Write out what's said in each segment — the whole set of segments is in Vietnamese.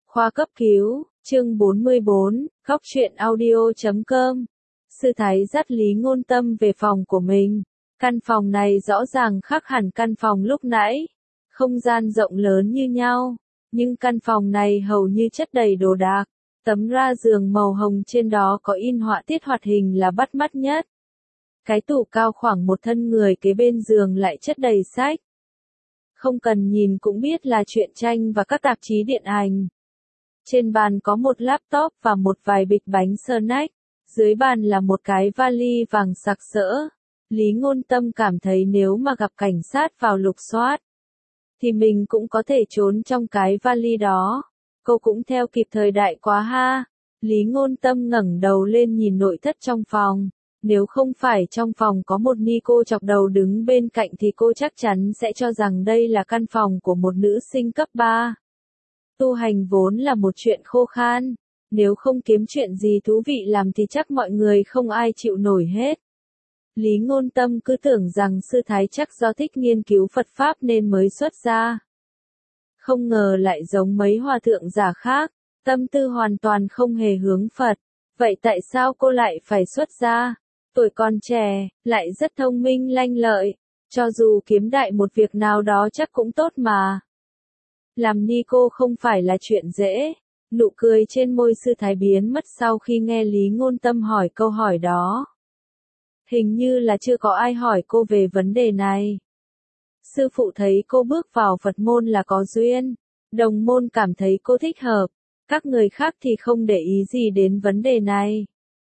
Khoa cấp cứu, chương 44, góc truyện audio.com. Sư Thái dắt Lý Ngôn Tâm về phòng của mình. Căn phòng này rõ ràng khác hẳn căn phòng lúc nãy. Không gian rộng lớn như nhau, nhưng căn phòng này hầu như chất đầy đồ đạc. Tấm ra giường màu hồng trên đó có in họa tiết hoạt hình là bắt mắt nhất. Cái tủ cao khoảng một thân người kế bên giường lại chất đầy sách. Không cần nhìn cũng biết là truyện tranh và các tạp chí điện ảnh. Trên bàn có một laptop và một vài bịch bánh snack. Dưới bàn là một cái vali vàng sặc sỡ. Lý Ngôn Tâm cảm thấy nếu mà gặp cảnh sát vào lục soát, thì mình cũng có thể trốn trong cái vali đó. Cô cũng theo kịp thời đại quá ha. Lý Ngôn Tâm ngẩng đầu lên nhìn nội thất trong phòng. Nếu không phải trong phòng có một Nico chọc đầu đứng bên cạnh thì cô chắc chắn sẽ cho rằng đây là căn phòng của một nữ sinh cấp 3. Tu hành vốn là một chuyện khô khan. Nếu không kiếm chuyện gì thú vị làm thì chắc mọi người không ai chịu nổi hết. Lý Ngôn Tâm cứ tưởng rằng sư thái chắc do thích nghiên cứu Phật Pháp nên mới xuất gia. Không ngờ lại giống mấy hòa thượng giả khác, tâm tư hoàn toàn không hề hướng Phật. Vậy tại sao cô lại phải xuất gia? Tuổi còn trẻ, lại rất thông minh lanh lợi. Cho dù kiếm đại một việc nào đó chắc cũng tốt mà. Làm ni cô không phải là chuyện dễ. Nụ cười trên môi sư thái biến mất sau khi nghe Lý Ngôn Tâm hỏi câu hỏi đó. Hình như là chưa có ai hỏi cô về vấn đề này. Sư phụ thấy cô bước vào Phật môn là có duyên. Đồng môn cảm thấy cô thích hợp. Các người khác thì không để ý gì đến vấn đề này.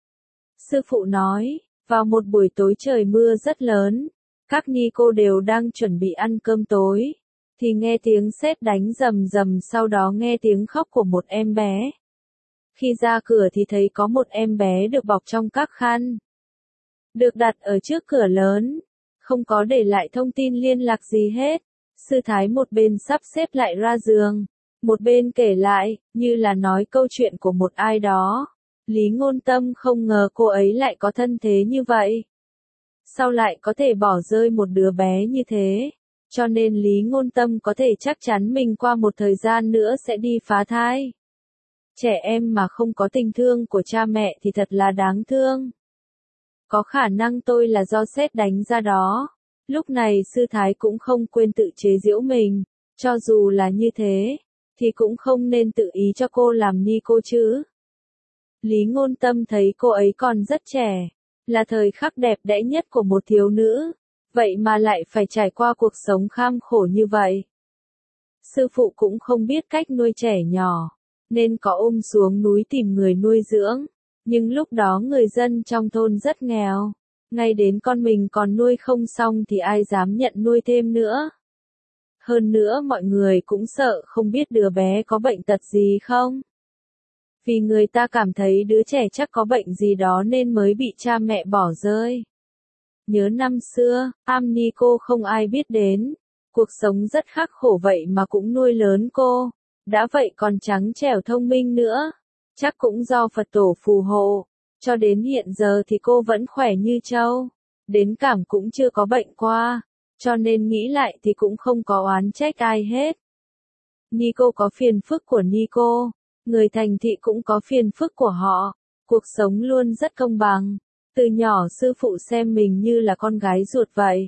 Sư phụ nói, vào một buổi tối trời mưa rất lớn, các ni cô đều đang chuẩn bị ăn cơm tối, thì nghe tiếng sét đánh rầm rầm, sau đó nghe tiếng khóc của một em bé. Khi ra cửa thì thấy có một em bé được bọc trong các khăn, được đặt ở trước cửa lớn, không có để lại thông tin liên lạc gì hết. Sư thái một bên sắp xếp lại ra giường, một bên kể lại, như là nói câu chuyện của một ai đó. Lý Ngôn Tâm không ngờ cô ấy lại có thân thế như vậy. Sao lại có thể bỏ rơi một đứa bé như thế? Cho nên Lý Ngôn Tâm có thể chắc chắn mình qua một thời gian nữa sẽ đi phá thai. Trẻ em mà không có tình thương của cha mẹ thì thật là đáng thương. Có khả năng tôi là do sét đánh ra đó. Lúc này sư thái cũng không quên tự chế giễu mình. Cho dù là như thế, thì cũng không nên tự ý cho cô làm ni cô chứ. Lý Ngôn Tâm thấy cô ấy còn rất trẻ, là thời khắc đẹp đẽ nhất của một thiếu nữ, vậy mà lại phải trải qua cuộc sống kham khổ như vậy. Sư phụ cũng không biết cách nuôi trẻ nhỏ, nên có ôm xuống núi tìm người nuôi dưỡng, nhưng lúc đó người dân trong thôn rất nghèo, ngay đến con mình còn nuôi không xong thì ai dám nhận nuôi thêm nữa. Hơn nữa mọi người cũng sợ không biết đứa bé có bệnh tật gì không. Vì người ta cảm thấy đứa trẻ chắc có bệnh gì đó nên mới bị cha mẹ bỏ rơi. Nhớ năm xưa, am ni cô không ai biết đến. Cuộc sống rất khắc khổ vậy mà cũng nuôi lớn cô. Đã vậy còn trắng trẻo thông minh nữa. Chắc cũng do Phật tổ phù hộ. Cho đến hiện giờ thì cô vẫn khỏe như trâu. Đến cảm cũng chưa có bệnh qua. Cho nên nghĩ lại thì cũng không có oán trách ai hết. Ni cô có phiền phức của ni cô. Người thành thị cũng có phiền phức của họ. Cuộc sống luôn rất công bằng. Từ nhỏ sư phụ xem mình như là con gái ruột vậy.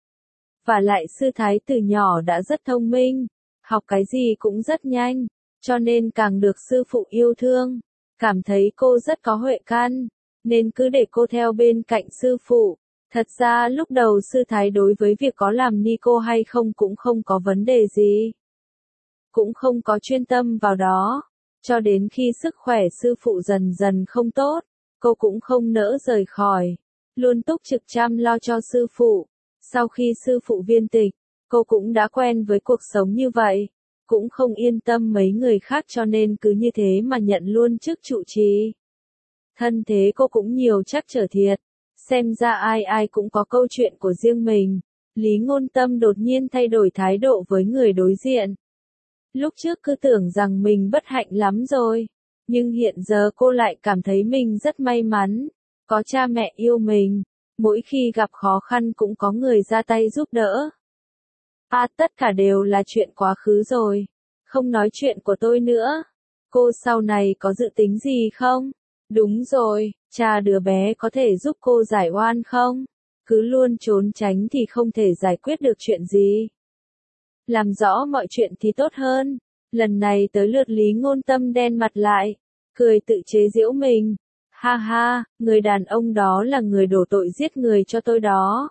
Và lại sư thái từ nhỏ đã rất thông minh. Học cái gì cũng rất nhanh. Cho nên càng được sư phụ yêu thương. Cảm thấy cô rất có huệ căn. Nên cứ để cô theo bên cạnh sư phụ. Thật ra lúc đầu sư thái đối với việc có làm ni cô hay không cũng không có vấn đề gì. Cũng không có chuyên tâm vào đó. Cho đến khi sức khỏe sư phụ dần dần không tốt, cô cũng không nỡ rời khỏi, luôn túc trực chăm lo cho sư phụ. Sau khi sư phụ viên tịch, cô cũng đã quen với cuộc sống như vậy, cũng không yên tâm mấy người khác cho nên cứ như thế mà nhận luôn chức trụ trì. Thân thế cô cũng nhiều trắc trở thiệt, xem ra ai ai cũng có câu chuyện của riêng mình. Lý Ngôn Tâm đột nhiên thay đổi thái độ với người đối diện. Lúc trước cứ tưởng rằng mình bất hạnh lắm rồi, nhưng hiện giờ cô lại cảm thấy mình rất may mắn, có cha mẹ yêu mình, mỗi khi gặp khó khăn cũng có người ra tay giúp đỡ. Tất cả đều là chuyện quá khứ rồi, không nói chuyện của tôi nữa. Cô sau này có dự tính gì không? Đúng rồi, cha đứa bé có thể giúp cô giải oan không? Cứ luôn trốn tránh thì không thể giải quyết được chuyện gì. Làm rõ mọi chuyện thì tốt hơn. Lần này tới lượt Lý Ngôn Tâm đen mặt lại, cười tự chế giễu mình. Ha ha, người đàn ông đó là người đổ tội giết người cho tôi đó.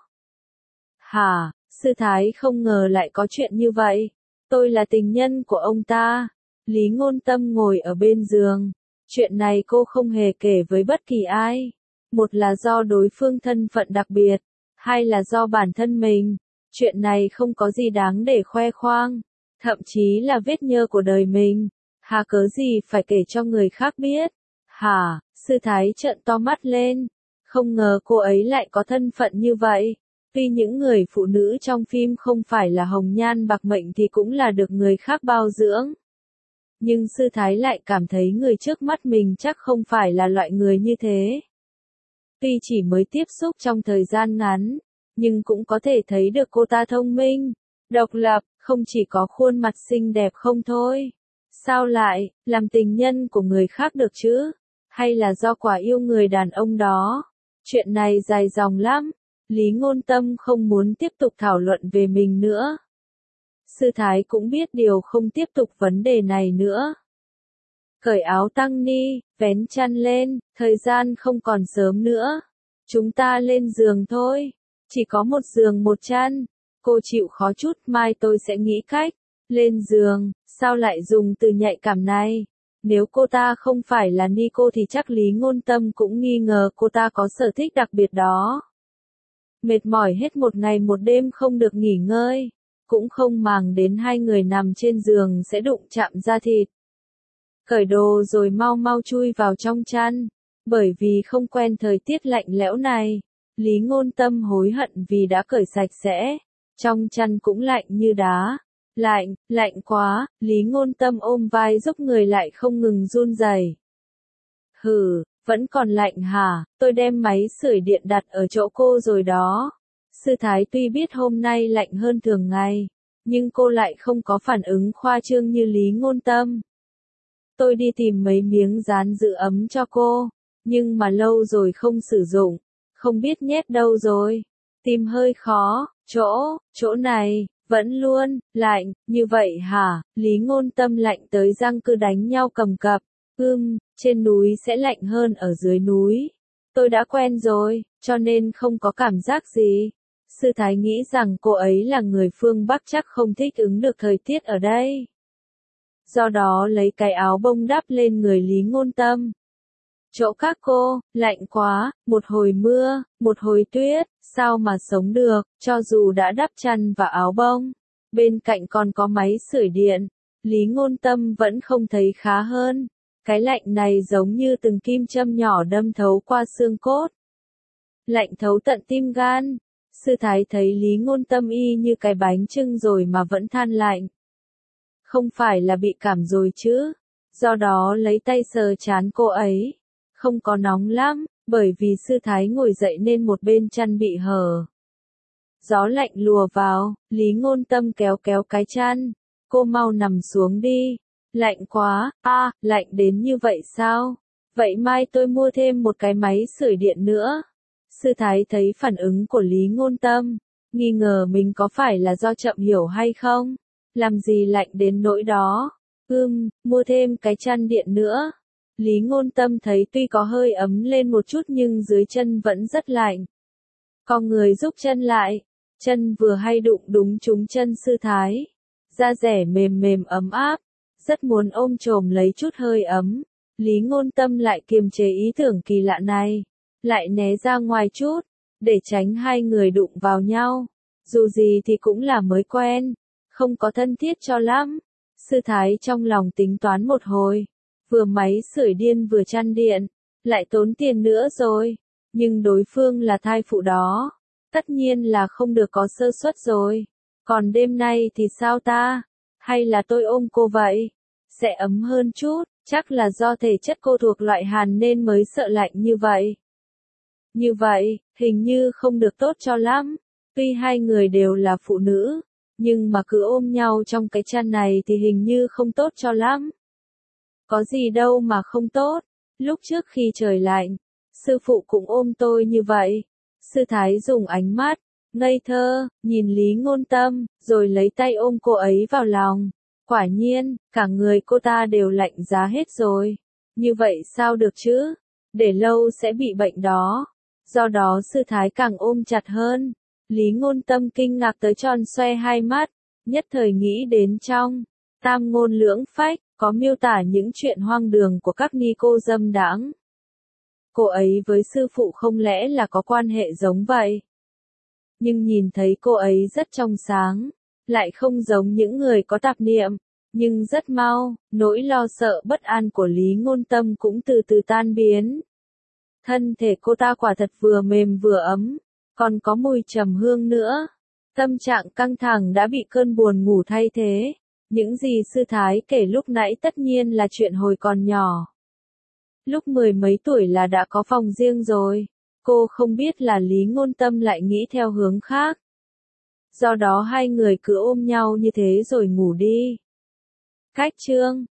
Hả, sư thái không ngờ lại có chuyện như vậy. Tôi là tình nhân của ông ta. Lý Ngôn Tâm ngồi ở bên giường. Chuyện này cô không hề kể với bất kỳ ai. Một là do đối phương thân phận đặc biệt, hai là do bản thân mình. Chuyện này không có gì đáng để khoe khoang, thậm chí là vết nhơ của đời mình. Hà cớ gì phải kể cho người khác biết? Hả, sư thái trợn to mắt lên. Không ngờ cô ấy lại có thân phận như vậy. Tuy những người phụ nữ trong phim không phải là hồng nhan bạc mệnh thì cũng là được người khác bao dưỡng. Nhưng sư thái lại cảm thấy người trước mắt mình chắc không phải là loại người như thế. Tuy chỉ mới tiếp xúc trong thời gian ngắn, nhưng cũng có thể thấy được cô ta thông minh, độc lập, không chỉ có khuôn mặt xinh đẹp không thôi. Sao lại, làm tình nhân của người khác được chứ? Hay là do quả yêu người đàn ông đó? Chuyện này dài dòng lắm. Lý Ngôn Tâm không muốn tiếp tục thảo luận về mình nữa. Sư thái cũng biết điều không tiếp tục vấn đề này nữa. Cởi áo tăng ni, vén chăn lên, thời gian không còn sớm nữa. Chúng ta lên giường thôi. Chỉ có một giường một chăn. Cô chịu khó chút, mai tôi sẽ nghĩ cách. Lên giường, sao lại dùng từ nhạy cảm này? Nếu cô ta không phải là Nico thì chắc Lý Ngôn Tâm cũng nghi ngờ cô ta có sở thích đặc biệt đó. Mệt mỏi hết một ngày một đêm không được nghỉ ngơi. Cũng không màng đến hai người nằm trên giường sẽ đụng chạm da thịt. Cởi đồ rồi mau mau chui vào trong chăn. Bởi vì không quen thời tiết lạnh lẽo này, Lý Ngôn Tâm hối hận vì đã cởi sạch sẽ. Trong chăn cũng lạnh như đá. Lạnh, lạnh quá, Lý Ngôn Tâm ôm vai giúp người lại không ngừng run rẩy. Hừ, vẫn còn lạnh hả? Tôi đem máy sưởi điện đặt ở chỗ cô rồi đó. Sư thái tuy biết hôm nay lạnh hơn thường ngày, nhưng cô lại không có phản ứng khoa trương như Lý Ngôn Tâm. Tôi đi tìm mấy miếng dán giữ ấm cho cô, nhưng mà lâu rồi không sử dụng, không biết nhét đâu rồi. Tìm hơi khó, chỗ này, vẫn luôn, lạnh, như vậy hả? Lý Ngôn Tâm lạnh tới răng cứ đánh nhau cầm cập. Trên núi sẽ lạnh hơn ở dưới núi. Tôi đã quen rồi, cho nên không có cảm giác gì. Sư thái nghĩ rằng cô ấy là người phương Bắc chắc không thích ứng được thời tiết ở đây. Do đó lấy cái áo bông đắp lên người Lý Ngôn Tâm. Chỗ các cô, lạnh quá, một hồi mưa, một hồi tuyết, sao mà sống được, cho dù đã đắp chăn và áo bông. Bên cạnh còn có máy sưởi điện, Lý Ngôn Tâm vẫn không thấy khá hơn. Cái lạnh này giống như từng kim châm nhỏ đâm thấu qua xương cốt. Lạnh thấu tận tim gan. Sư thái thấy Lý Ngôn Tâm y như cái bánh chưng rồi mà vẫn than lạnh. Không phải là bị cảm rồi chứ. Do đó lấy tay sờ trán cô ấy. Không có nóng lắm, bởi vì sư thái ngồi dậy nên một bên chăn bị hở. Gió lạnh lùa vào, Lý Ngôn Tâm kéo kéo cái chăn. Cô mau nằm xuống đi. Lạnh quá, lạnh đến như vậy sao? Vậy mai tôi mua thêm một cái máy sưởi điện nữa. Sư thái thấy phản ứng của Lý Ngôn Tâm, nghi ngờ mình có phải là do chậm hiểu hay không? Làm gì lạnh đến nỗi đó? Mua thêm cái chăn điện nữa. Lý Ngôn Tâm thấy tuy có hơi ấm lên một chút nhưng dưới chân vẫn rất lạnh. Con người rúc chân lại, chân vừa hay đụng đúng trúng chân sư thái. Da dẻ mềm mềm ấm áp, rất muốn ôm chồm lấy chút hơi ấm. Lý Ngôn Tâm lại kiềm chế ý tưởng kỳ lạ này, lại né ra ngoài chút, để tránh hai người đụng vào nhau. Dù gì thì cũng là mới quen, không có thân thiết cho lắm. Sư thái trong lòng tính toán một hồi, vừa máy sưởi điện vừa chăn điện, lại tốn tiền nữa rồi. Nhưng đối phương là thai phụ đó, tất nhiên là không được có sơ suất rồi. Còn đêm nay thì sao ta? Hay là tôi ôm cô vậy? Sẽ ấm hơn chút, chắc là do thể chất cô thuộc loại hàn nên mới sợ lạnh như vậy. Như vậy, hình như không được tốt cho lắm. Tuy hai người đều là phụ nữ, nhưng mà cứ ôm nhau trong cái chăn này thì hình như không tốt cho lắm. Có gì đâu mà không tốt. Lúc trước khi trời lạnh, sư phụ cũng ôm tôi như vậy. Sư thái dùng ánh mắt ngây thơ nhìn Lý Ngôn Tâm, rồi lấy tay ôm cô ấy vào lòng. Quả nhiên, cả người cô ta đều lạnh giá hết rồi. Như vậy sao được chứ? Để lâu sẽ bị bệnh đó. Do đó sư thái càng ôm chặt hơn. Lý Ngôn Tâm kinh ngạc tới tròn xoe hai mắt, nhất thời nghĩ đến trong Tam Ngôn Lưỡng Phách, có miêu tả những chuyện hoang đường của các ni cô dâm đãng. Cô ấy với sư phụ không lẽ là có quan hệ giống vậy? Nhưng nhìn thấy cô ấy rất trong sáng, lại không giống những người có tạp niệm, nhưng rất mau, nỗi lo sợ bất an của Lý Ngôn Tâm cũng từ từ tan biến. Thân thể cô ta quả thật vừa mềm vừa ấm, còn có mùi trầm hương nữa. Tâm trạng căng thẳng đã bị cơn buồn ngủ thay thế. Những gì sư thái kể lúc nãy tất nhiên là chuyện hồi còn nhỏ. Lúc 10 mấy tuổi là đã có phòng riêng rồi. Cô không biết là Lý Ngôn Tâm lại nghĩ theo hướng khác. Do đó hai người cứ ôm nhau như thế rồi ngủ đi. Cách chương